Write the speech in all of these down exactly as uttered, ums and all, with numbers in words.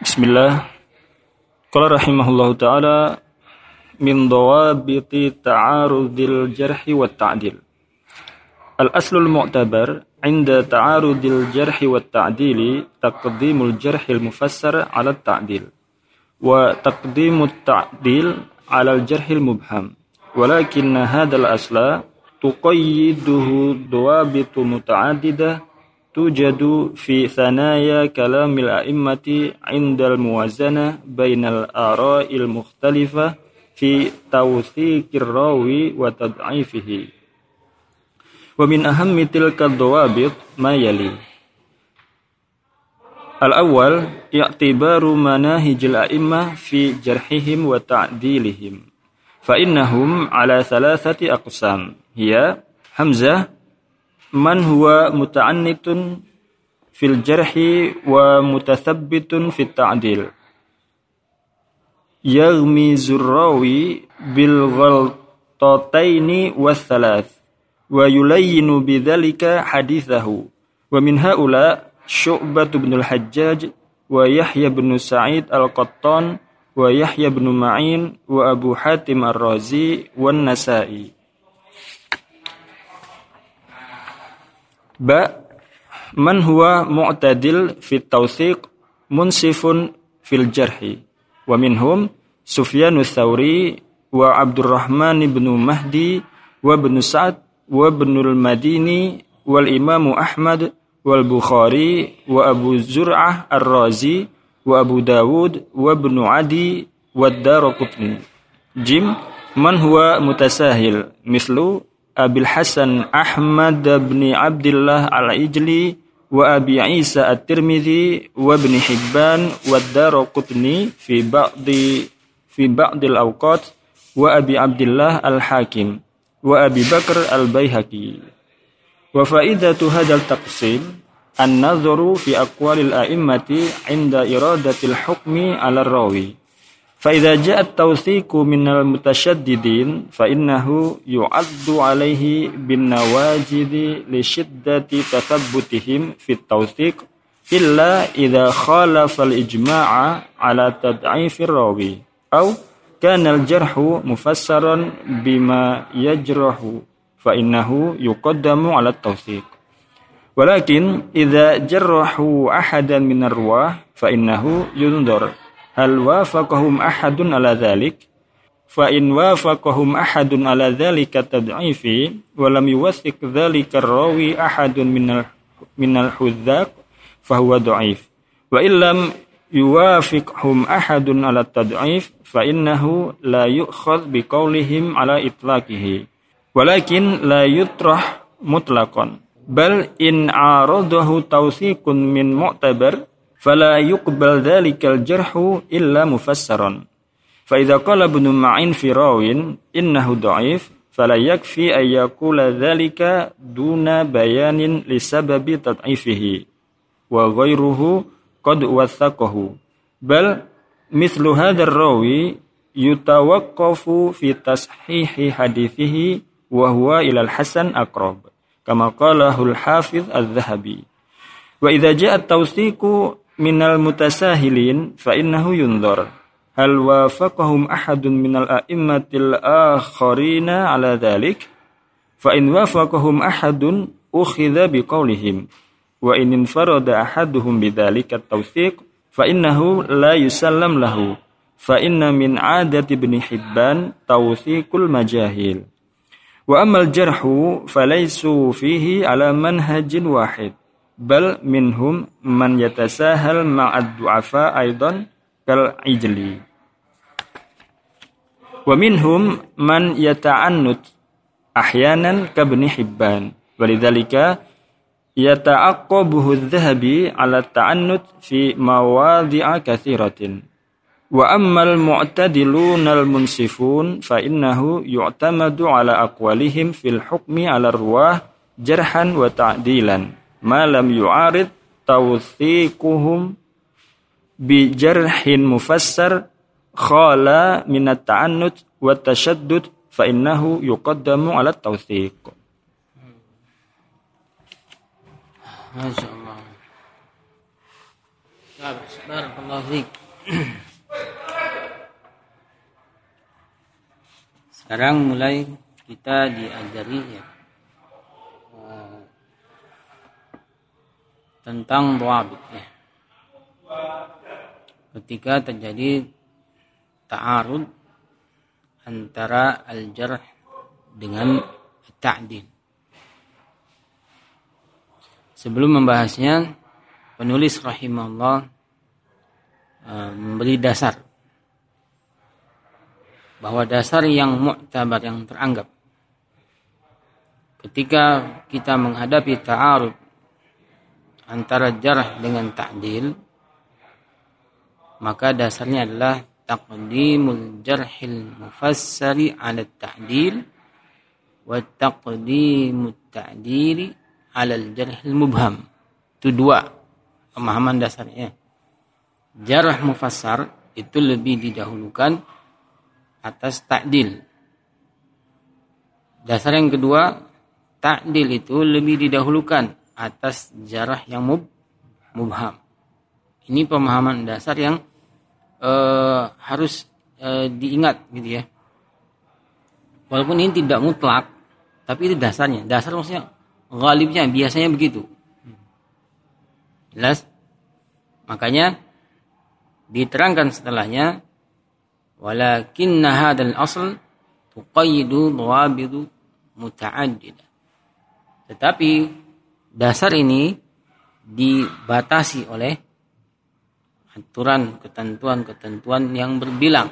Bismillah. Qala rahimahullahu ta'ala min dawabiti ta'arudil jarhi wa ta'dil. Al-aslul mu'tabar inda ta'arudil jarhi wa ta'dili taqdimul jarhil mufassar ala ta'dil wa taqdimut ta'dil ala al-jarhil mubham. Walakinna hadal asla tuqayyiduhu dawabitu muta'adidah tujadu fi thanaya kalamil a'immati indal muwazanah bainal ara'il mukhtalifah fi tawthiqir rawi wa tad'ifihi. Wa min ahammi tilka ad-dawabit ma yali. Al-awwal i'tibaru manahijil a'immah fi jarhihim wa ta'dilihim. Fa innahum ala thalathati aqsam. Hiya Hamzah man huwa muta'annitun fil jarhi wa mutathabbitun fit ta'dil. Yaghmi zurrawi bil ghaltataini was thalath wa yulayyinu bidzalika hadithahu. Wa min haula Syu'bah bin al-Hajjaj wa Yahya bin Sa'id al-Qattan wa Yahya bin Ma'in wa Abu Hatim ar-Razi wan Nasa'i. Ba man huwa mu'tadil fit tawthiq munsifun fil jarhi wa minhum Sufyanus Tsauri wa Abdurrahman ibn Mahdi wa ibn Sa'd wa ibn al-Madini wal Imam Ahmad wal Bukhari wa Abu Zur'ah ar-Razi wa Abu Dawud wa ibn Adi wa ad-Daraqutni. Jim man huwa mutasahil mislu Abil Hasan Ahmad bin Abdullah al-Ijli wa Abi Isa at-Tirmidzi wa Ibn Hibban wa ad-Daraqutni fi ba'di fi ba'dil awqat wa Abi Abdullah al-Hakim wa Abi Bakr al-Baihaqi. Wa faidatu hadzal taqsim an-nadharu fi aqwalil a'immati 'inda iradatil hukmi 'ala ar-rawi. فإذا جاء التوثيق من المتشددين فإنه يعد عليه بالنواجذ لشدة تثبتهم في التوثيق إلا إذا خالف الإجماع على تضعيف الراوي أو كان الجرح مفسرا بما يجرح فإنه يقدم على التوثيق. ولكن إذا جرحوا أحدا من الرواة فإنه ينظر hal wafaqahum ahadun ala dhalik fa in wafaqahum ahadun ala dhalika tad'ifi wa lam yuwathiq dhalika rawi ahadun minal minal hudzaq fa huwa dha'if wa illam yuwafiqhum ahadun ala tad'if fa innahu la yu'khadh biqaulihim ala itlaqihi walakin la yutrah mutlaqan bal in aradahu tawthiqun min mu'tabar fala yuqbal dhalikal jarhu illa mufassaran. Fa idza qala Ibnu Ma'in fi rawin innahu dha'if fala yakfi ay yaqula dhalika duna bayanin li sababi tad'ifihi wa ghayruhu qad wathaqahu. Bal mithlu hadzal rawi yutawaqqafu fi tashihi hadithihi wa huwa ila al-hasan aqrab kama qalahu al-hafiz adh-Dhahabi. Wa idza ja'a at-tawthiqu minal mutasahilin fa innahu yunzar hal wafaqahum ahadun minal a'immatil akharina ala dhalik fa in wafaqahum ahadun ukhidha biqaulihim wa in infarada ahaduhum bidzalika at-tawthiq fa innahu la yusallam lahu fa inna min 'adati Ibn Hibban tawthiqul majahil wa ammal jarhu falaysu fihi ala manhajin wahid bal minhum man yatasahal ma'ad du'afa aidan kal ijli wa minhum man yata'annut ahyanan ka Ibn Hibban walidzalika yata'aqqabuhu adh-Dhahabi ala ta'annut fi mawadhi'a katsiratin wa ammal mu'tadilun al-munsifun fa innahu yu'tamadu ala aqwalihim fil hukmi ala ruwah jarhan wa ta'dilan ma lam yu'arid tawthiquhum bi jarhin mufassar khala min at-ta'annut wa tashaddud fa innahu yuqaddamu ala at-tawthiq. Masyaallah. Barakallahu fiik. Sekarang mulai kita diajari ya tentang dhawabit ya. Ketika terjadi ta'arud antara al-jarh dengan ta'dil. Sebelum membahasnya, penulis rahimahullah uh, memberi dasar bahwa dasar yang mu'tabar, yang teranggap ketika kita menghadapi ta'arud antara jarh dengan ta'dil, maka dasarnya adalah taqdimul jarhil mufassari 'ala ta'dil wa taqdimut ta'dili 'ala al-jarhil mubham. Itu dua pemahaman dasarnya. Jarh mufassar itu lebih didahulukan atas ta'dil. Dasar yang kedua, ta'dil itu lebih didahulukan atas jarh yang mub, mubham. Ini pemahaman dasar yang uh, harus uh, diingat gitu ya. Walaupun ini tidak mutlak, tapi itu dasarnya. Dasar maksudnya ghalibnya, biasanya begitu. Jelas? Makanya diterangkan setelahnya, walakinna hadzal asl tuqayyidu dhawabidu muta'addidah. Tetapi dasar ini dibatasi oleh aturan, ketentuan-ketentuan yang berbilang.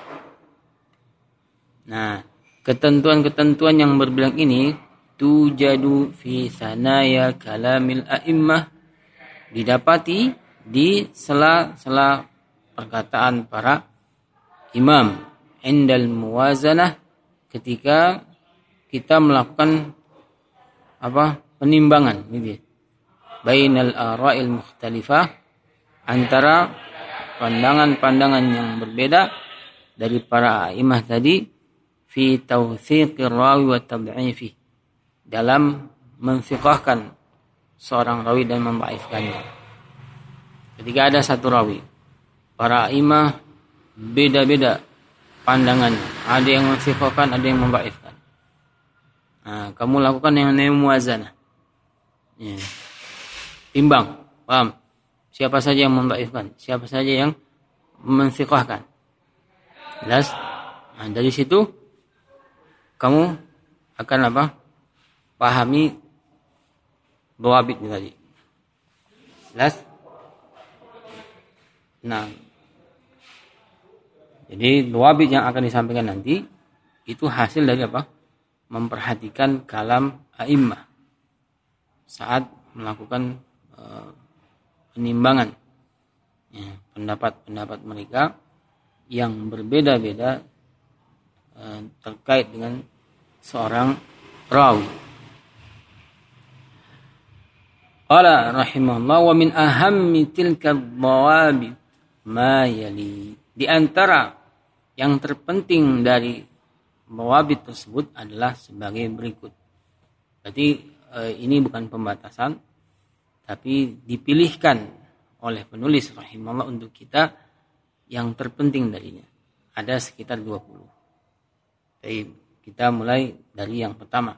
Nah, ketentuan-ketentuan yang berbilang ini tujadu fi sanaya kalamil a'immah, didapati di sela-sela perkataan para imam indal muwazanah, ketika kita melakukan apa penimbangan gitu ya, bainal ara'il mukhtalifah, antara pandangan-pandangan yang berbeda dari para imam tadi, fi tawthiqir rawi wa tad'ifi, dalam menfiqahkan seorang rawi dan membaifkannya. Ketika ada satu rawi, para imam beda-beda pandangannya, ada yang menfiqahkan, ada yang membaifkan. Nah, kamu lakukan yang namanya muwazanah. Ya. Timbang, paham? Siapa saja yang membaifkan, siapa saja yang menfiqahkan. Jelas? Nah, dari situ kamu akan apa? Pahami dhawabit tadi. Jelas? Nah, jadi dhawabit yang akan disampaikan nanti itu hasil dari apa? Memperhatikan kalam a'immah saat melakukan uh, penimbangan ya, pendapat-pendapat mereka yang berbeda-beda uh, terkait dengan seorang rawi. Qala rahimahullah, wa min ahammi tilka dhawabit ma yali. Di antara yang terpenting dari dhawabit tersebut adalah sebagai berikut. Berarti eh, ini bukan pembatasan, tapi dipilihkan oleh penulis rahimahullah untuk kita yang terpenting darinya. Ada sekitar dua puluh. Jadi kita mulai dari yang pertama,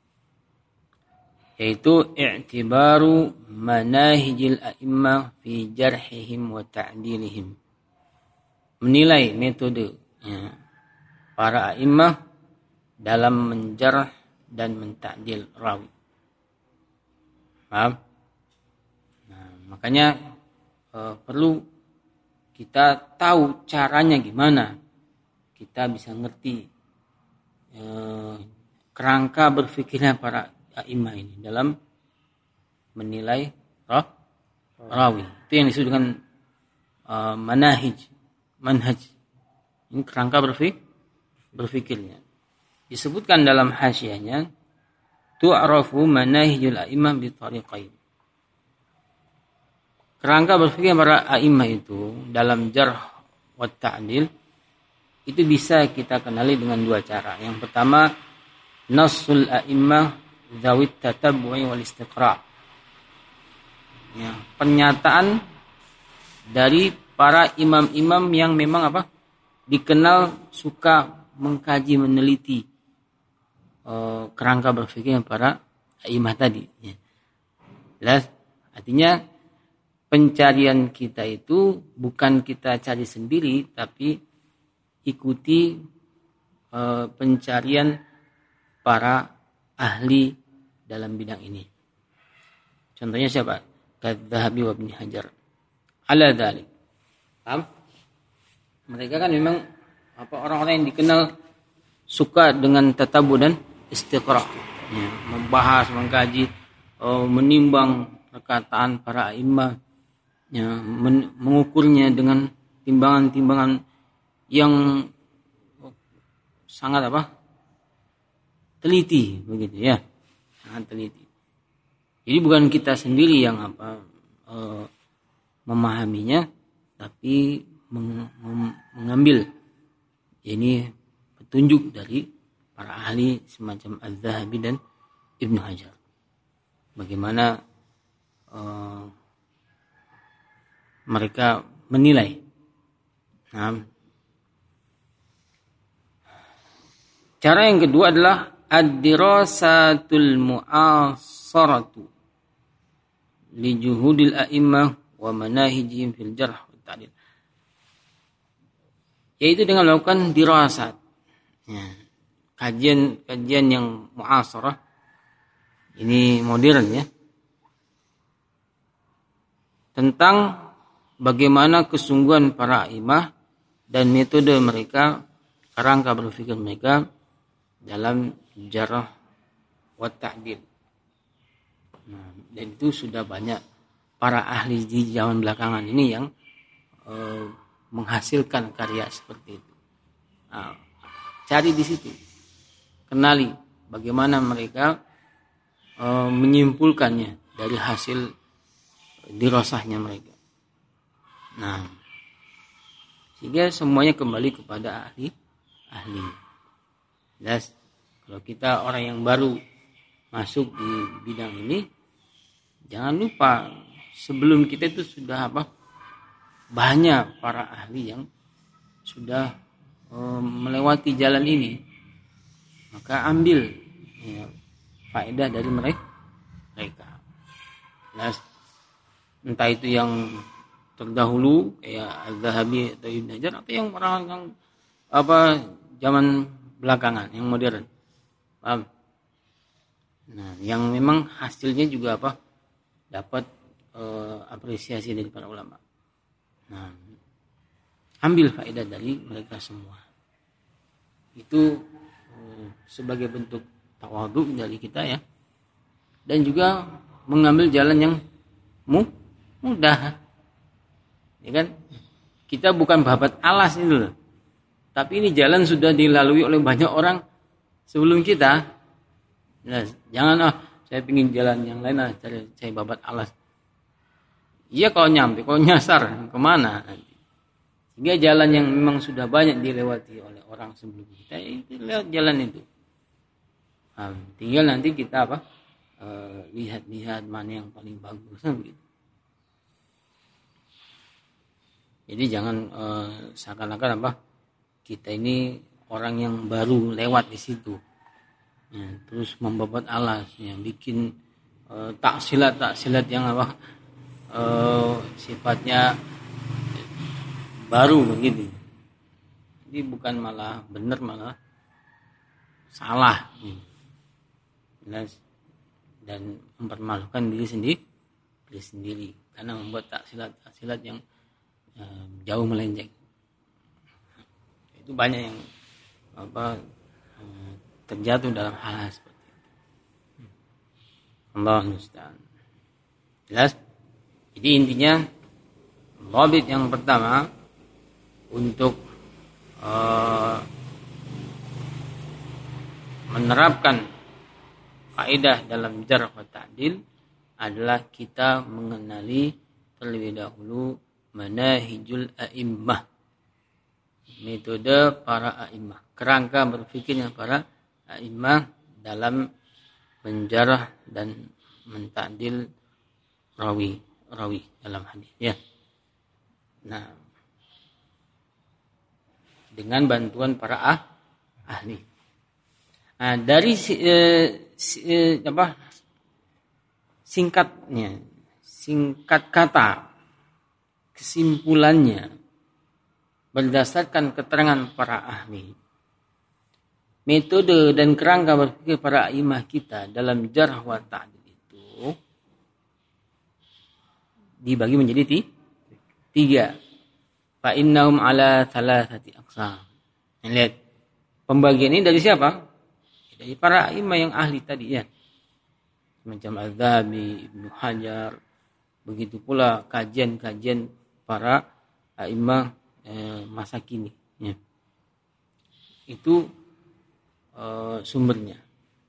yaitu i'tibaru manahijil a'immah fi jarhihim wa ta'dilihim. Menilai metode ya, para a'immah dalam menjarh dan mentakdil rawi. Paham? Nah, makanya e, perlu kita tahu caranya gimana kita bisa ngerti e, kerangka berpikirnya para a'immah ini dalam menilai rah, rawi. Itu yang disebut dengan e, manahij, manhaj. Ini kerangka berpikir, berpikirnya. Disebutkan dalam hasyiahnya, tu'rafu manahijul a'immah bi tariqain. Kerangka berpikir para a'immah itu dalam jarh wa ta'dil itu bisa kita kenali dengan dua cara. Yang pertama, nassul a'immah dzawit tatabbu'i wal istiqra'. Ya, pernyataan dari para imam-imam yang memang apa? Dikenal suka mengkaji, meneliti uh, kerangka berpikir para imam tadi. Ya. Jelas? Artinya pencarian kita itu bukan kita cari sendiri, tapi ikuti uh, pencarian para ahli dalam bidang ini. Contohnya siapa? Kadzahabi wa Ibnu Hajar. Ala dzalik. Paham? Mereka kan memang apa orang-orang yang dikenal suka dengan tatabu dan istiqra, ya, membahas, mengkaji, uh, menimbang perkataan para imam, ya, men- mengukurnya dengan timbangan-timbangan yang sangat apa? Teliti begitu ya. Sangat teliti. Jadi bukan kita sendiri yang apa uh, memahaminya, tapi meng- mengambil ini petunjuk dari para ahli semacam Az-Zahabi dan Ibnu Hajar. Bagaimana uh, mereka menilai. Nah, cara yang kedua adalah ad-dirasatul mu'asaratu li juhudil a'immah wa manahijihim fil jarh wa ta'dil. Yaitu dengan melakukan dirasat, ya, kajian-kajian yang mu'asarah, ini modern ya, tentang bagaimana kesungguhan para imam dan metode mereka, kerangka berpikir mereka dalam jarh wa ta'dil. Nah, dan itu sudah banyak para ahli di zaman belakangan ini yang eh, menghasilkan karya seperti itu. Nah, cari di situ, kenali bagaimana mereka e, menyimpulkannya dari hasil dirasahnya mereka. Nah, sehingga semuanya kembali kepada ahli ahli. Jelas, kalau kita orang yang baru masuk di bidang ini, jangan lupa sebelum kita itu sudah apa? Banyak para ahli yang sudah e, melewati jalan ini, maka ambil ya, faedah dari mereka. mereka. Nah, entah itu yang terdahulu kayak Az-Zahabi atau Ibnu Hajar, atau yang orang yang apa zaman belakangan yang modern. Paham? Nah, yang memang hasilnya juga apa? Dapat e, apresiasi dari para ulama. Nah, ambil faedah dari mereka semua. Itu eh, sebagai bentuk tawadhu dari kita ya. Dan juga mengambil jalan yang mu- mudah. Ya kan? Kita bukan babat alas itu loh. Tapi ini jalan sudah dilalui oleh banyak orang sebelum kita. Nah, jangan ah saya ingin jalan yang lain ah, cari saya babat alas. Iya kalau nyampe, kalau nyasar kemana nanti. Sehingga jalan yang memang sudah banyak dilewati oleh orang sebelum kita, itu lewat jalan itu. Nah, tinggal nanti kita apa? E, lihat-lihat mana yang paling bagus kan begitu. Jadi jangan e, seakan-akan apa? Kita ini orang yang baru lewat di situ. Ya, terus membabat alas, ya, bikin e, taksilat-taksilat yang apa? Uh, sifatnya baru begitu. Jadi bukan malah benar, malah salah gitu. Dan mempermalukan diri sendiri, diri sendiri karena membuat taksilat-taksilat yang uh, jauh melenceng. Itu banyak yang apa uh, terjatuh dalam hal seperti itu. Allah musta'an. Jelas? Jadi intinya dhabit yang pertama untuk uh, menerapkan faedah dalam jarh wa ta'dil adalah kita mengenali terlebih dahulu manahijul a'immah, metode para a'immah, kerangka berpikirnya para a'immah dalam menjarah dan menta'dil rawi rawi dalam hadis ya. Nah, dengan bantuan para ah, ahli. Nah, dari eh, eh, apa singkatnya, singkat kata, kesimpulannya berdasarkan keterangan para ahli, metode dan kerangka berpikir para imam kita dalam jarh wa ta'dil itu dibagi menjadi tiga. Fa innahum ala thalathati aqsam. Lihat, pembagian ini dari siapa? Dari para imam yang ahli tadi ya. Macam Az-Zahabi, Ibnu Hajar, begitu pula kajian-kajian para imam eh, masa kini ya. Itu eh, sumbernya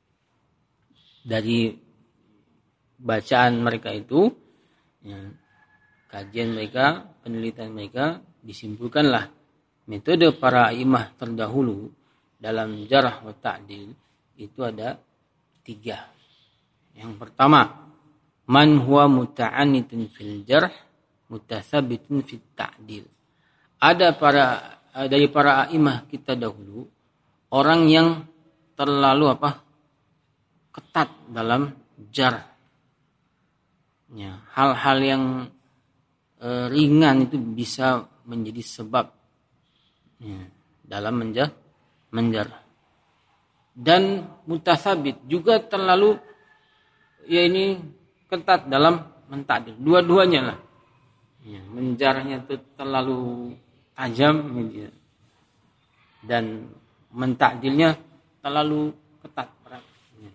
dari bacaan mereka itu ya, kajian mereka, penelitian mereka, disimpulkanlah metode para imam terdahulu dalam jarh wa ta'dil itu ada tiga. Yang pertama, man huwa muta'anitun fil jarh mutathabitun fit ta'dil. Ada para dari para imam kita dahulu orang yang terlalu apa? Ketat dalam jarh. Ya, hal-hal yang e, ringan itu bisa menjadi sebab ya, dalam menjar menjarah. Dan mutasabit juga terlalu ya ini ketat dalam mentakdir. Dua-duanya lah. Ya, menjarahnya itu terlalu tajam ya. Dan mentakdirnya terlalu ketat. Ya.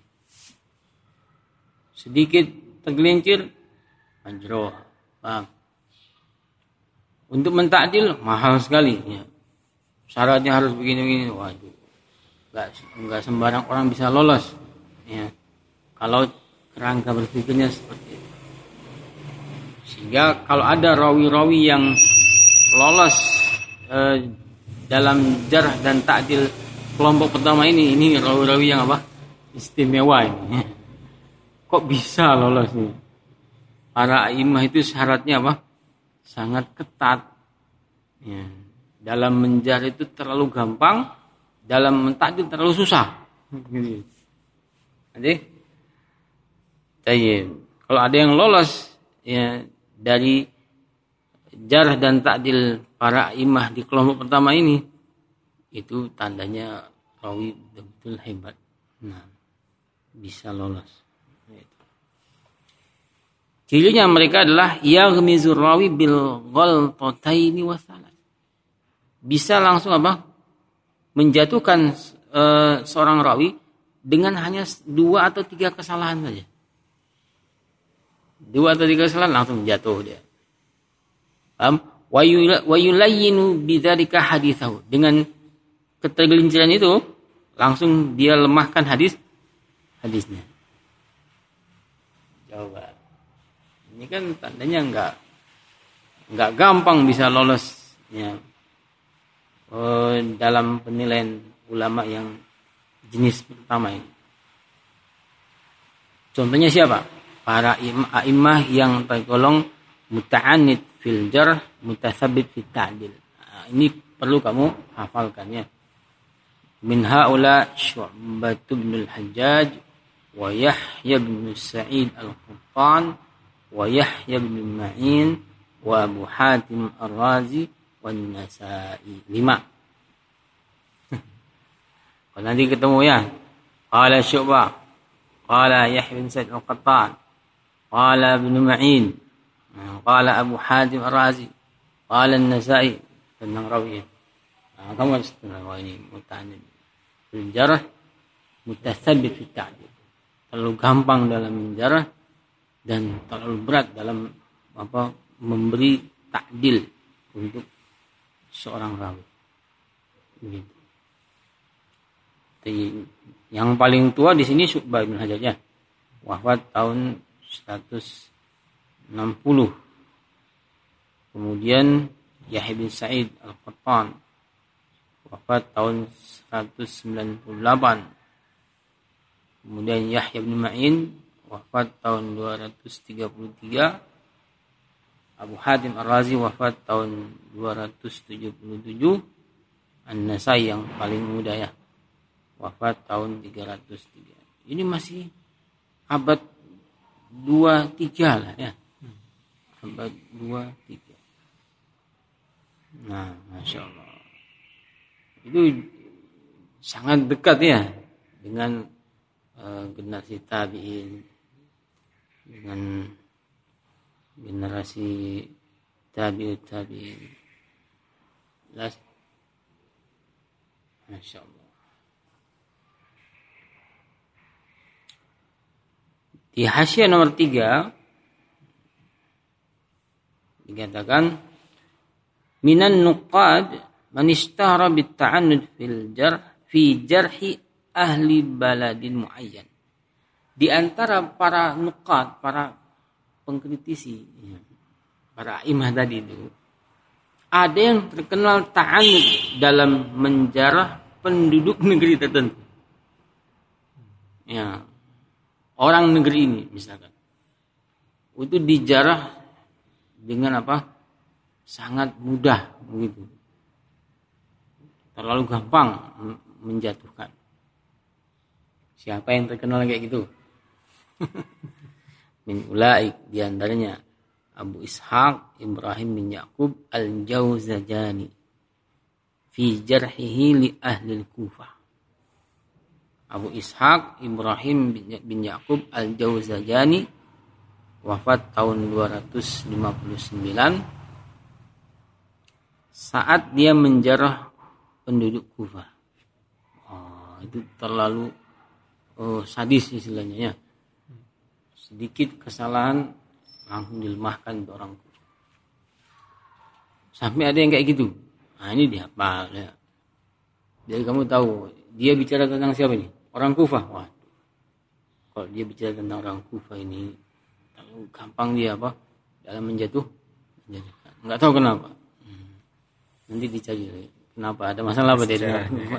Sedikit tergelincir majruh. Paham? Untuk mentakdil mahal sekali ya. Syaratnya harus begini-begini. Waduh. Enggak enggak sembarang orang bisa lolos ya. Kalau kerangka berpikirnya seperti itu. Sehingga kalau ada rawi-rawi yang lolos eh, dalam jarh dan ta'dil kelompok pertama ini, ini rawi-rawi yang apa? Istimewa ini. Kok bisa lolos nih? Para imam itu syaratnya apa? Sangat ketat. Ya. Dalam menjarh itu terlalu gampang, dalam mentakdil terlalu susah. Gitu. Jadi kalau ada yang lolos ya dari jarh dan ta'dil para imam di kelompok pertama ini, itu tandanya rawi betul hebat. Nah, bisa lolos. Cirinya mereka adalah yaghmizur rawi bil ghaltataini wasalat. Bisa langsung apa? Menjatuhkan e, seorang rawi dengan hanya dua atau tiga kesalahan saja. Dua atau tiga kesalahan langsung jatuh dia. Paham? Wa yulayyinu bidzalika haditsahu. Dengan ketergelinciran itu langsung dia lemahkan hadis hadisnya. Coba. Ini kan tandanya enggak enggak gampang bisa lolos ya. Oh, dalam penilaian ulama yang jenis pertama ini. Contohnya siapa? Para imam yang tergolong muta'anid fil jarh, mutatsabbit fit ta'dil. Nah, ini perlu kamu hafalkan ya. Min haula Syu'bah bin al-Hajjaj wa Yahya bin Sa'id al-Qattan wa Yahya bin Ma'in wa Abu Hatim ar-Razi wa An-Nasa'i. Lima. Kalau nanti ketemu ya. Qala Syu'bah, qala Yahya bin Sa'id al-Qattan, qala Ibn Ma'in, qala Abu Hatim ar-Razi, qala An-Nasa'i, tentang rawi. Nah, kamu harus tahu ini muta'anid fil jarh, mutatsabbit fit ta'dil. Terlalu gampang dalam menjarah dan terlalu berat dalam apa memberi ta'dil untuk seorang rawi. Begitu. Yang paling tua di sini Syu'bah bin Hajjaj ya. Wafat tahun seratus enam puluh. Kemudian Yahya bin Sa'id al-Qattan wafat tahun seratus sembilan puluh delapan. Kemudian Yahya bin Ma'in wafat tahun dua ratus tiga puluh tiga. Abu Hatim Ar-Razi wafat tahun dua ratus tujuh puluh tujuh. An-Nasai yang paling muda ya, wafat tahun tiga ratus tiga. Ini masih abad dua puluh tiga lah ya. Abad dua puluh tiga. Nah, Masya Allah. Itu sangat dekat ya dengan uh, generasi tabi'in, dengan generasi tabi'ut tabi'in. Jelas? Masya Allah. Di hasyiah nomor tiga dikatakan minan nuqad man ishtahara bit ta'annud fil jarh fi jarhi ahli baladin muayyan. Di antara para nuqad, para pengkritisi, para imam tadi itu, ada yang terkenal ta'annud dalam menjarah penduduk negeri tertentu. Ya, orang negeri ini misalkan. Itu dijarah dengan apa? Sangat mudah begitu. Terlalu gampang menjatuhkan. Siapa yang terkenal kayak gitu? Min ulaik, di antaranya Abu Ishaq Ibrahim bin Yaqub Al-Jawzajani fi jarhihi li ahli al-Kufah. Abu Ishaq Ibrahim bin Yaqub Al-Jawzajani wafat tahun dua ratus lima puluh sembilan saat dia menjarah penduduk Kufah. Oh, itu terlalu oh, sadis istilahnya ya. Sedikit kesalahan langsung dilemahkan untuk orang Kufah. Sampai ada yang kayak gitu. Nah, ini dihafal ya. Jadi kamu tahu dia bicara tentang siapa ini? Orang Kufah. Wah, kalau dia bicara tentang orang Kufah ini terlalu gampang dia apa? Dalam menjatuh, menjatuhkan. Enggak tahu kenapa. Hmm. Nanti dicari lagi. Kenapa? Ada masalah apa dia dengan Kufah?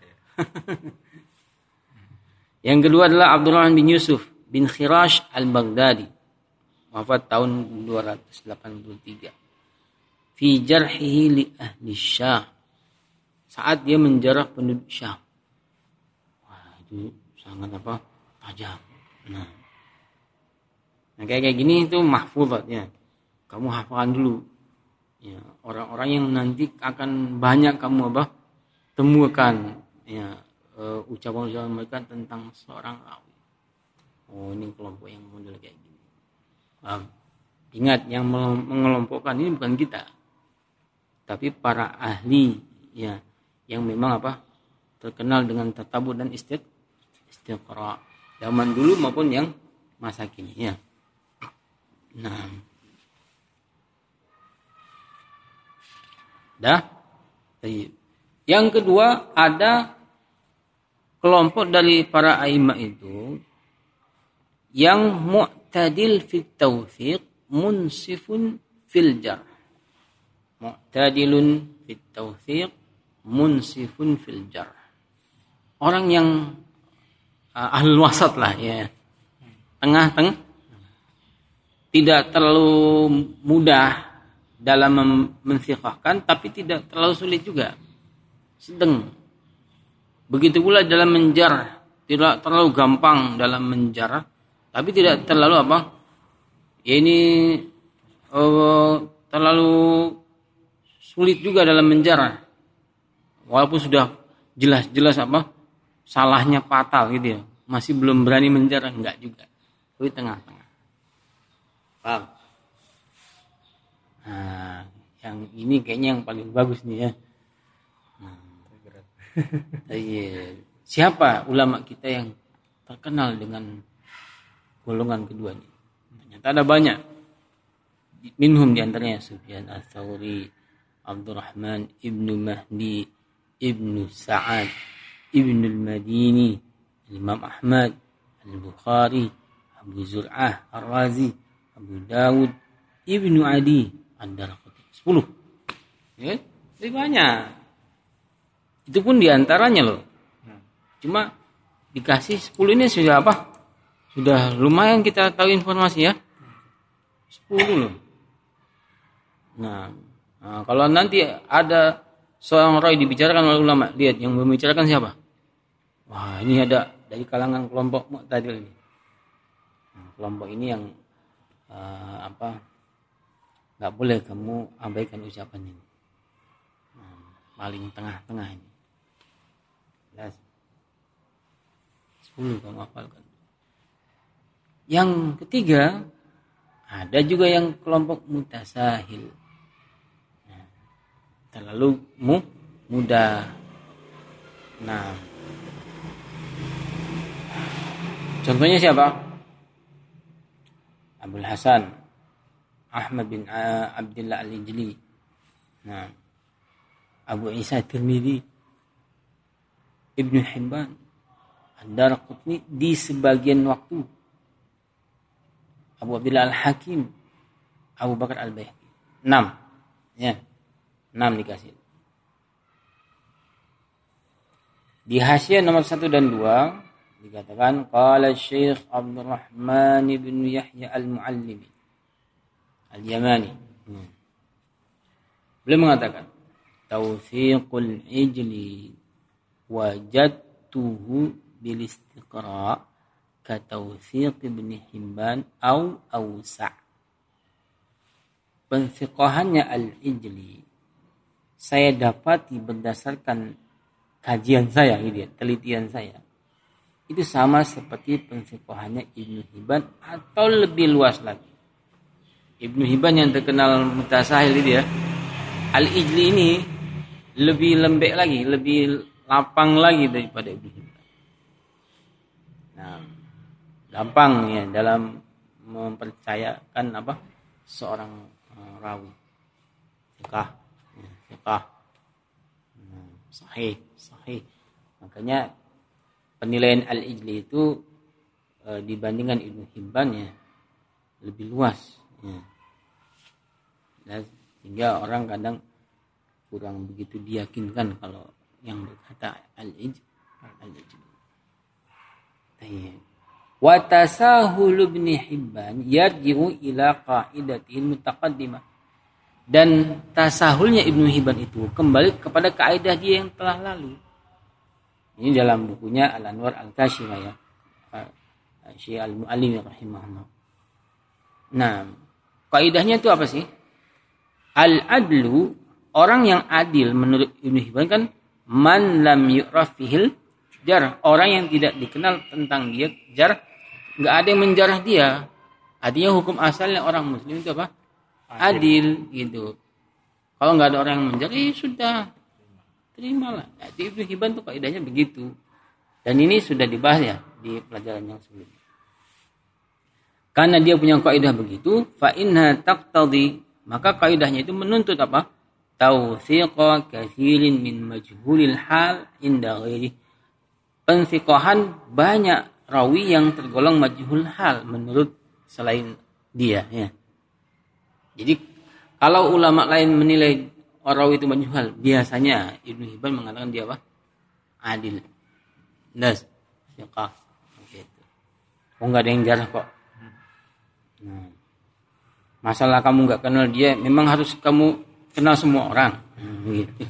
Yang kedua adalah Abdurrahman bin Yusuf bin Khirash Al-Baghdadi. Wafat tahun dua ratus delapan puluh tiga. Fi jarhihi li ahli Syam. Saat dia menjarah penduduk Syam. Wah, itu sangat apa? Tajam. Nah, nah kayak kayak gini itu mahfuzat ya. Kamu hafalkan dulu. Ya, orang-orang yang nanti akan banyak kamu apa? Temukan ya uh, ucapan-ucapan mereka tentang seorang rawi. Oh, ini kelompok yang model kayak gini. Paham? Ingat, yang mengelompokkan ini bukan kita, tapi para ahli ya, yang memang apa terkenal dengan tatabur dan istiq istiqra zaman dulu maupun yang masa kini ya. Nah, dah. Yang kedua ada kelompok dari para a'immah itu yang mu'tadil fit tawfiq munsifun fil jarh. Mu'tadilun fit tawfiq munsifun fil jarh. Orang yang uh, ahlul wasat lah ya. Tengah-tengah. Tidak terlalu mudah dalam mensiqahkan, tapi tidak terlalu sulit juga. Sedang. Begitu pula dalam menjarah, tidak terlalu gampang dalam menjarah, tapi tidak terlalu apa? Ya ini uh, terlalu sulit juga dalam menjarah. Walaupun sudah jelas-jelas apa? Salahnya fatal gitu ya. Masih belum berani menjarah, enggak juga. Tapi tengah-tengah. Paham? Nah, yang ini kayaknya yang paling bagus nih ya. Nah, siapa ulama kita yang terkenal dengan golongan kedua ini? Ternyata ada banyak. Minhum diantaranya Sufyan Ats-Tsauri, Abdurrahman ibnu Mahdi, ibnu Sa'ad, ibnu al-Madini, Imam Ahmad, Al-Bukhari, Abu Zur'ah Ar-Razi, Abu Dawud, ibnu Adi, Ad-Darqutni. Sepuluh. Ya, lebih banyak. Itu pun diantaranya loh. Cuma dikasih sepuluh ini sudah apa? Sudah lumayan kita tahu informasi ya. Sepuluh loh. Nah, nah, kalau nanti ada seorang rawi dibicarakan oleh ulama, lihat yang membicarakan siapa? Wah, ini ada dari kalangan kelompok Mu'tazil ini. Nah, kelompok ini yang uh, apa? Nggak boleh kamu abaikan ucapan ini. Nah, paling tengah-tengah ini. Jelas. sepuluh kamu hafalkan. Yang ketiga, ada juga yang kelompok mutasahil. Nah, terlalu mu, mudah. Nah, contohnya siapa? Abul Hasan Ahmad bin Abdullah Al-Ijli. Nah, Abu Isa Tirmidzi, Ibnu Hibban, Ad-Darqutni di sebagian waktu, Abu Abdullah Al-Hakim, Abu Bakar Al-Baihaqi. Enam. Ya. Enam dikasih. Di hasyiah nomor satu dan dua dikatakan qala Syekh Abdurrahman bin Yahya Al-Muallimi Al-Yamani. Hmm. Beliau mengatakan tawfiqul ijli wajadtuhu bil istiqra' ka tawfiq Ibn Hibban au awsa'. Penfiqahannya Al-Ijli saya dapati berdasarkan kajian saya, gitu ya, telitian saya. Itu sama seperti penfiqahannya Ibn Hibban atau lebih luas lagi. Ibn Hibban yang terkenal mutasahil itu ya, Al-Ijli ini lebih lembek lagi, lebih lapang lagi daripada Ibn Hibban. Nah, gampang ya dalam mempercayakan apa seorang uh, rawi. Fiqah, ya, fiqah. Nah, sahih, sahih. Makanya penilaian Al-Ijli itu uh, dibandingkan Ibn Hibban ya lebih luas. Ya. Dan sehingga orang kadang kurang begitu diyakinkan kalau yang berkata Al-Ijli. Al-Ijli. Wa tasahul Ibn Hibban yarji'u ila qaidatil mutaqaddimah. Dan tasahulnya Ibnu Hibban itu kembali kepada kaidah dia yang telah lalu. Ini dalam bukunya Al-Anwar Al-Kashifah ya. Syekh Al-Muallimi rahimahullah. Nah, kaidahnya itu apa sih? Al-adlu, orang yang adil menurut Ibnu Hibban kan man lam yu'raf fihil jar, orang yang tidak dikenal tentang dia jar, nggak ada yang menjarah dia. Artinya hukum asalnya orang muslim itu apa? Adil, adil gitu. Kalau nggak ada orang yang menjarah, ya sudah terimalah. Nah, Ibnu Hibban tuh kaidahnya begitu. Dan ini sudah dibahas ya di pelajaran yang sebelumnya. Karena dia punya kaidah begitu, fa inna taqtadi, maka kaidahnya itu menuntut apa? Tawthiqa katsirin min majhulil hal inda ghairi. Penfiqahan banyak rawi yang tergolong majhul hal menurut selain dia ya. Jadi kalau ulama lain menilai rawi itu majhul hal, biasanya Ibnu Hibban mengatakan dia apa? Adil. Nas, fiqah gitu. Oh, enggak ada yang jarah kok. Nah, masalah kamu enggak kenal dia, memang harus kamu kenal semua orang. Hmm, gitu.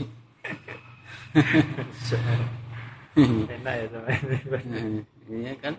Enak ya sama ini. Iya kan?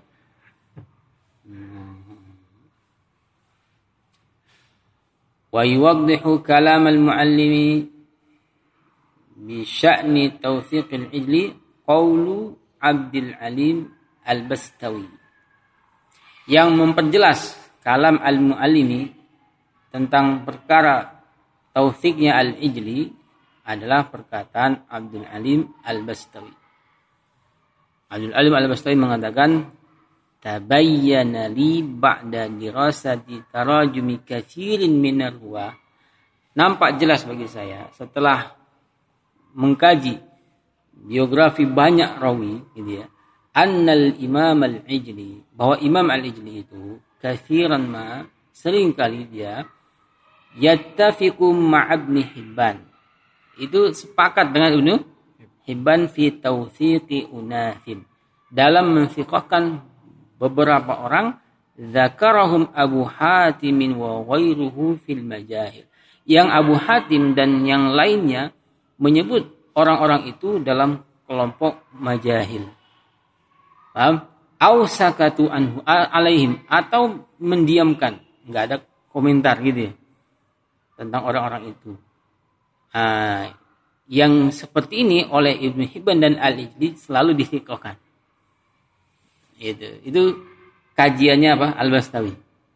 Wa yuwaddihu kalam al-muallimi bi sya'ni tawthiq al-ijli qawlu Abdul Alim Al-Bastawi. Yang memperjelas kalam al-muallimi tentang perkara tawthiqnya al-ijli adalah perkataan Abdul Alim Al-Bastawi. Abdul Alim Al-Bastawi mengatakan tabayyana li ba'da dirasati tarajumi katsirin minar ruwah. Nampak jelas bagi saya setelah mengkaji biografi banyak rawi gitu ya, annal Imam Al-Ijli, bahwa Imam Al-Ijli itu katsiran ma sering kali dia yattafiqu ma'a Ibn Hibban. Itu sepakat dengan Ibnu Hibban fi tawthiqi unathin, dalam menfiqahkan beberapa orang, zakarahum Abu Hatim wa ghairuhu fil majahil, Yang Abu Hatim dan yang lainnya menyebut orang-orang itu dalam kelompok majahil. Paham? Au sakatu anhu alaihim, atau mendiamkan, enggak ada komentar gitu ya tentang orang-orang itu. Nah, yang seperti ini oleh Ibnu Hibban dan Al-Ijli selalu disikohkan. Itu, itu kajiannya apa? Al-Bastawi.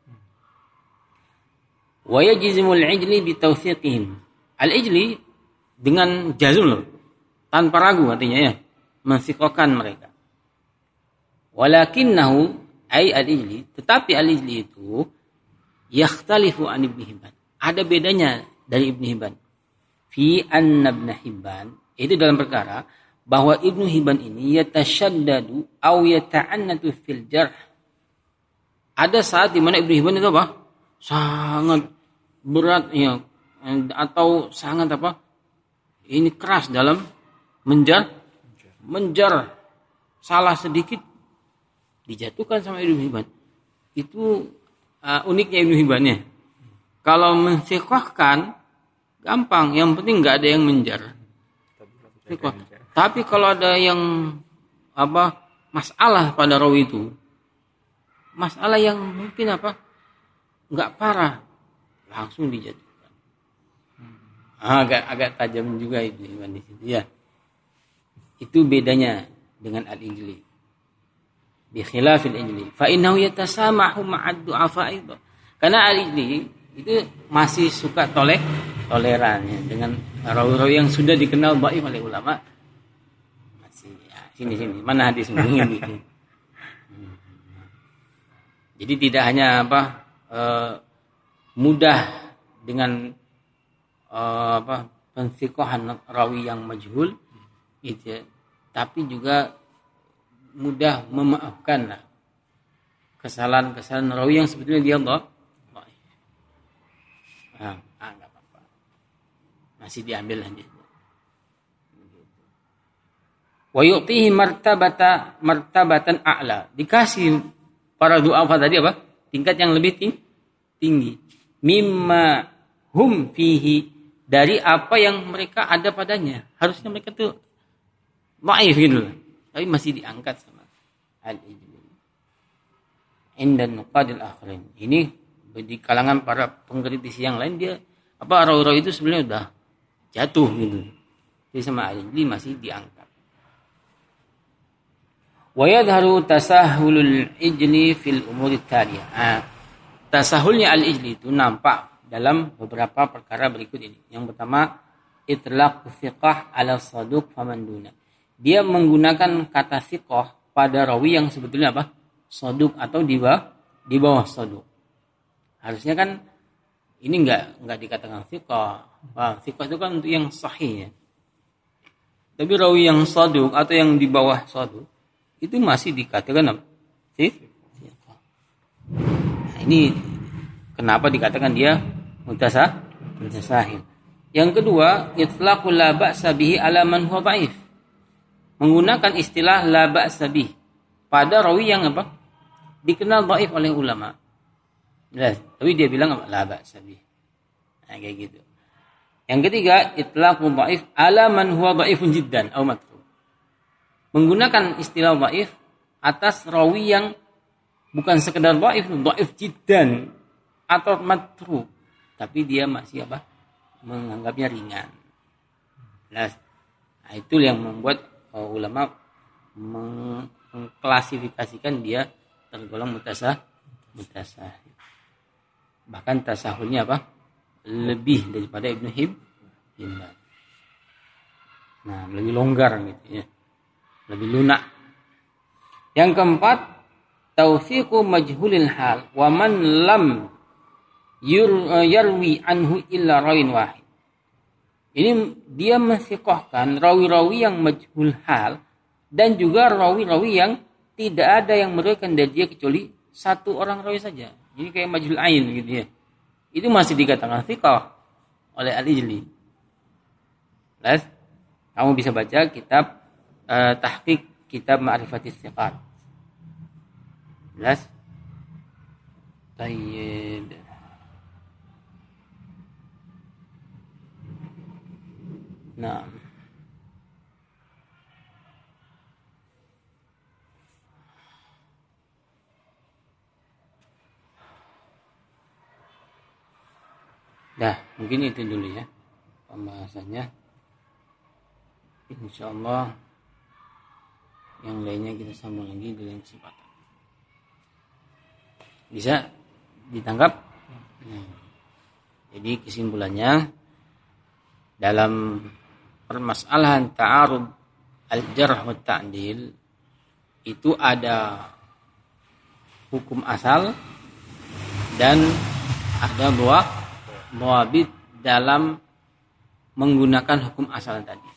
Wa yajzimul Ijli bi tawthiqihim. Al-Ijli dengan jazm loh, tanpa ragu artinya ya, mensikohkan mereka. Walakinnahu ay Al-Ijli, tetapi Al-Ijli itu yakhtalifu an Ibnu Hibban. Ada bedanya dari Ibnu Hibban. Fi anna Ibnu Hibban, itu dalam perkara bahwa Ibnu Hibban ini yatashaddadu aw yata'annatu fil jarh. Ada saat di mana Ibnu Hibban itu apa? Sangat berat ya, atau sangat apa? Ini keras dalam menjar menjar salah sedikit dijatuhkan sama Ibnu Hibban. Itu uh, uniknya Ibnu Hibban ya. Kalau mensikhahkan gampang, yang penting nggak ada yang menjar. Tapi kalau ada yang apa masalah pada rawi itu, masalah yang mungkin apa nggak parah, langsung dijatuhkan. Agak agak tajam juga itu di situ ya. Itu bedanya dengan Al-Ijli. Bi khilafil Ijli, fa innahu yatasamahu ma'ad du'afa itu. Karena Al-Ijli itu masih suka tolek toleran ya, dengan rawi-rawi yang sudah dikenal dhaif oleh ulama. Masih ya, sini sini mana hadis ini. Jadi tidak hanya apa e, mudah dengan e, apa pensiqahan rawi yang majhul gitu ya, tapi juga mudah memaafkan lah kesalahan-kesalahan rawi yang sebetulnya dia dhaif. Ah, ah, enggak apa-apa. Masih diambil lanjut. Wa yu'tihi martabata martabatan a'la. Dikasih para du'afa tadi apa? Tingkat yang lebih tinggi. Mimma hum fihi, dari apa yang mereka ada padanya. Harusnya mereka tuh dhaif gitu. Tapi masih diangkat sama Al-Ijli. Indan nuqadil akhirin. Ini di kalangan para pengkritisi yang lain, dia apa rawi-rawi itu sebenarnya udah jatuh gitu. Jadi sama Al-Ijli masih diangkat. Wa yadharu tasahulul Ijli fil umuri thaliyah. Nah, tasahulnya Al-Ijli itu nampak dalam beberapa perkara berikut ini. Yang pertama, itlaq thiqah ala saduq faman duna. Dia menggunakan kata thiqah pada rawi yang sebetulnya apa? Saduq atau di bawah di bawah saduq. Harusnya kan ini enggak enggak dikatakan thiqah. Wah, thiqah itu kan untuk yang sahih ya. Tapi rawi yang saduq atau yang di bawah saduq itu masih dikatakan apa? Thiqah. Nah, ini kenapa dikatakan dia mutasah mutasahil. Yang kedua, itlaqul la ba'sa bihi ala man huwa dhaif. Menggunakan istilah la ba'sa bihi pada rawi yang apa? Dikenal dhaif oleh ulama. Jelas, tapi dia bilang apa? La ba'sa bihi. Nah, kayak gitu. Yang ketiga, itlaqul dhaif ala man huwa dhaifun jiddan atau matruk. Menggunakan istilah dhaif atas rawi yang bukan sekedar dhaif, dhaif jiddan atau matruk, tapi dia masih apa? Menganggapnya ringan. Jelas. Nah, itu yang membuat uh, ulama mengklasifikasikan dia tergolong mutasah mutasahil. Bahkan tasahulnya apa? Lebih daripada Ibnu Hibban. Nah, lebih longgar gitu ya. Lebih lunak. Yang keempat, taufiqu majhulil hal wa man lam yarwi anhu illa rawin wahid. Ini dia mensiqahkan rawi-rawi yang majhul hal dan juga rawi-rawi yang tidak ada yang meriwayatkan dari dia kecuali satu orang rawi saja. Ini kayak majhul ain gitu ya. Itu masih dikatakan thiqah oleh Al-Ijli. Las, kamu bisa baca kitab uh, tahqiq kitab Ma'rifatis Thiqat. Las. Tayyib. Nah, dah mungkin itu dulu ya pembahasannya. Insya Allah yang lainnya kita sambung lagi di lain kesempatan. Bisa ditangkap? Nah, jadi kesimpulannya dalam permasalahan ta'arud al-jarh wa ta'dil itu ada hukum asal dan ada dua muabid dalam menggunakan hukum asal tadi.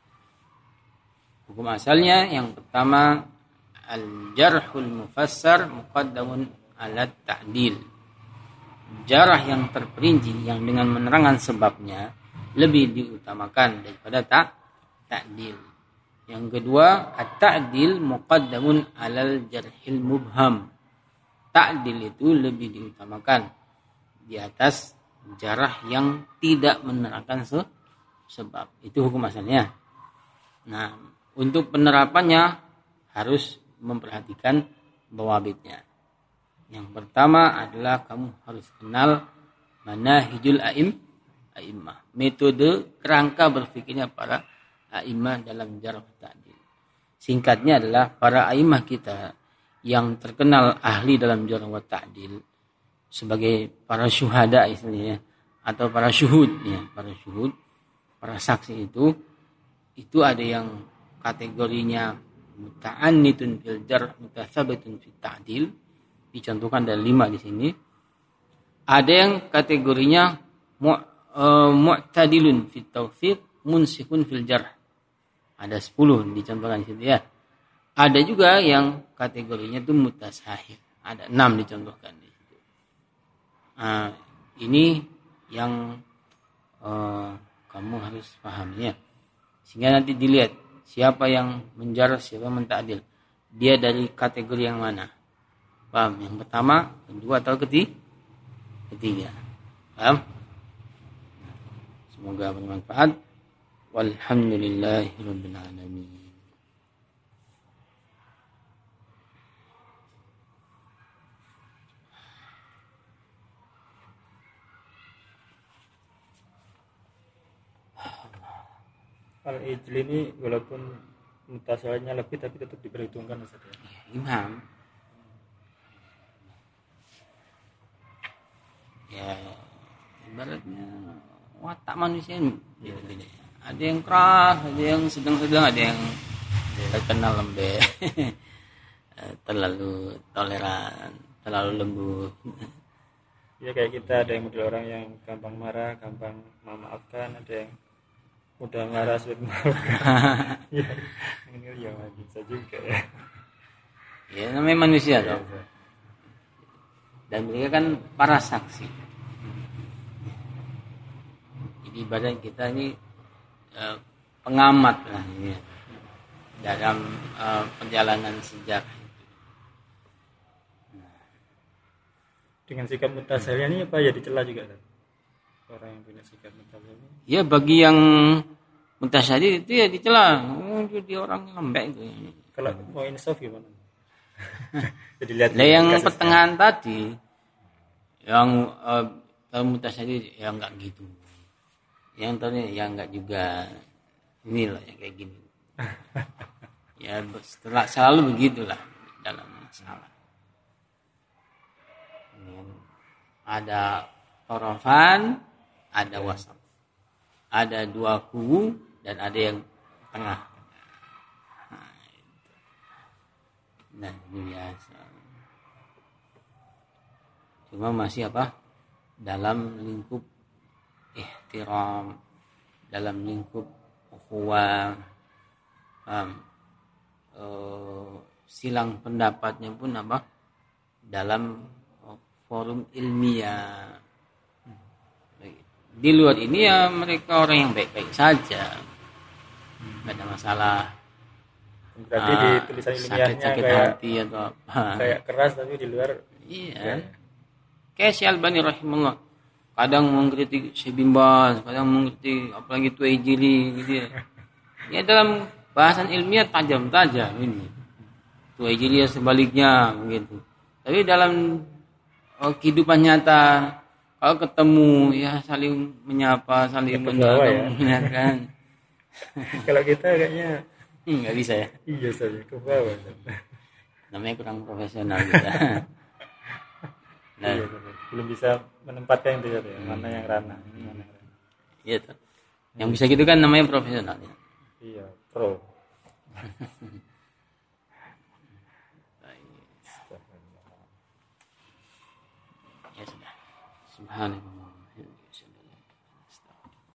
Hukum asalnya yang pertama al-jarhul mufassar muqaddamun ala ta'dil. Jarah yang terperinci yang dengan menerangkan sebabnya lebih diutamakan daripada tak ta'dil. Yang kedua at-ta'dil muqaddamun alal jarhil mubham. Ta'dil itu lebih diutamakan di atas jarah yang tidak menerangkan se- sebab. Itu hukum asalnya. Nah, untuk penerapannya harus memperhatikan dhawabitnya. Yang pertama adalah kamu harus kenal manahijul a'im a'immah. Metode kerangka berfikirnya para a'immah dalam jarh ta'dil. Singkatnya adalah para a'immah kita yang terkenal ahli dalam jarh wa ta'dil sebagai para syuhada istilahnya atau para syuhud ya, para syuhud, para saksi itu itu ada yang kategorinya muta'annitun fil jarh mutatsabatun fit ta'dil, dicontohkan ada lima di sini. Ada yang kategorinya mu' uh, mu'tadilun fit tawfiq munsifun fil jarh, ada sepuluh dicontohkan di situ ya. Ada juga yang kategorinya itu mutasahih, ada enam dicontohkan di situ. Nah, ini yang uh, kamu harus pahami ya, sehingga nanti dilihat siapa yang menjarah, siapa mentakdil. Dia dari kategori yang mana? Paham? Yang pertama, kedua atau ketiga? Ketiga. Paham? Semoga bermanfaat. Walhamdulillahirabbil alamin. Al-ijli ini walaupun mutasalnya lebih tapi tetap diperhitungkan Ustaz ya. Imam. Ya, ibaratnya watak manusia ini beda-beda. Ada yang keras, ada yang sedang-sedang, ada yang terkenal lembek, terlalu toleran, terlalu lembut. Ya kayak kita ada yang model orang yang gampang marah, gampang memaafkan, ada yang mudah marah, sulit memaafkan. Ya, ini ya bisa juga ya. Ya namanya manusia toh. Dan mereka kan para saksi. Jadi badan kita ini eh, pengamat lah ini dalam eh, perjalanan sejarah itu. Dengan sikap mutasalnya ini apa ya dicela juga kan? Orang yang punya sikap mutasalnya. Ya bagi yang mutasyadid itu ya dicela. Oh, dia orang lembek itu. Kalau mau insaf gimana? Jadi lihat nah, yang kasusnya. pertengahan tadi yang uh, mutasyadid ya enggak gitu. Yang tadi ya enggak juga. Inilah yang kayak gini. Ya setelah selalu begitulah dalam masalah. Ada torofan, ada wasat. Ada dua kubu dan ada yang tengah. Nah, ini biasa. Cuma masih apa? Dalam lingkup ihtiram, dalam lingkup ukhuwah. Um, uh, silang pendapatnya pun apa? Dalam forum ilmiah. Di luar ini ya mereka orang yang baik-baik saja. Enggak ada masalah. Berarti di tulisan ilmiahnya sakit kayak hati atau apa. Kayak keras tapi di luar Iya. Kayak si Albani rahimahullah. kadang mengkritik Syekh bin Baz, kadang mengkritik apalagi Tuwaijiri gitu ya. Ya dalam bahasan ilmiah tajam-tajam ini. Tuwaijiri sebaliknya begitu. Tapi dalam oh, kehidupan nyata kalau ketemu ya saling menyapa, saling mendengarkan. Kalau kita kayaknya nggak hmm, bisa ya. Iya saja ke bawah. Namanya kurang profesional kita. Nah, iya, belum bisa menempatkan itu ya, mana yang ranah, mana yang ranah. Iya tuh. Yang bisa gitu kan namanya profesional ya. Iya, pro. Ya sudah. Subhanallah.